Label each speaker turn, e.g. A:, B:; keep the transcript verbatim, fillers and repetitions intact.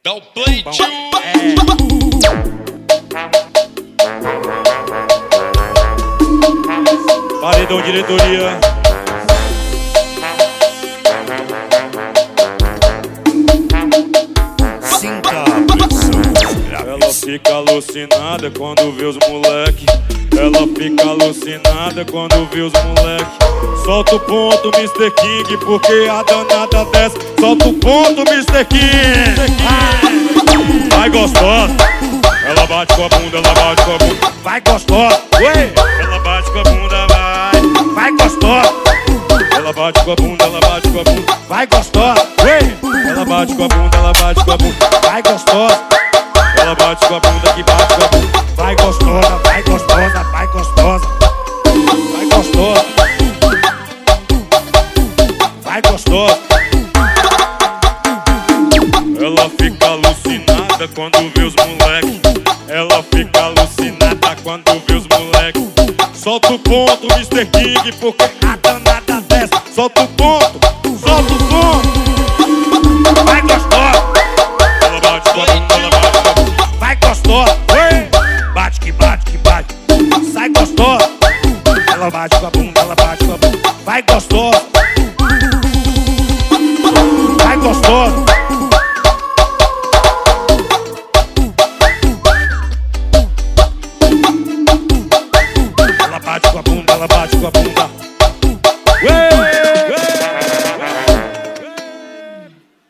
A: Dá o play, tio!
B: Paredão diretoria. Ela fica alucinada quando vê os moleque. Ela fica alucinada quando vê os moleque. Solta o ponto, mister King, porque a danada desce. Solta o ponto, mister King. Vai gostosa. Ela bate com a bunda, ela bate com a bunda. Vai gostosa. Ué. Ela bate com a bunda, vai. Vai gostosa. Ela bate com a bunda, ela bate com a bunda. Vai gostosa. Ué. Ela bate com a bunda, ela bate com a bunda. Vai gostosa. Ela bate com a bunda, que bate com a bunda. Vai gostosa, vai gostosa, vai gostosa. Vai gostosa. Vai gostosa. Ela fica alucinada quando vê os moleque. Ela fica alucinada quando vê os moleque. Solta o ponto, mister King, porque a danada desce. Solta o ponto, solta o ponto. Vai gostosa. Ela bate com a bunda, ela bate com a bunda. Vai gostosa. Bate que bate que bate. Sai gostosa. Ela bate com a bunda, ela bate com a bunda. Vai gostosa. Vai gostosa.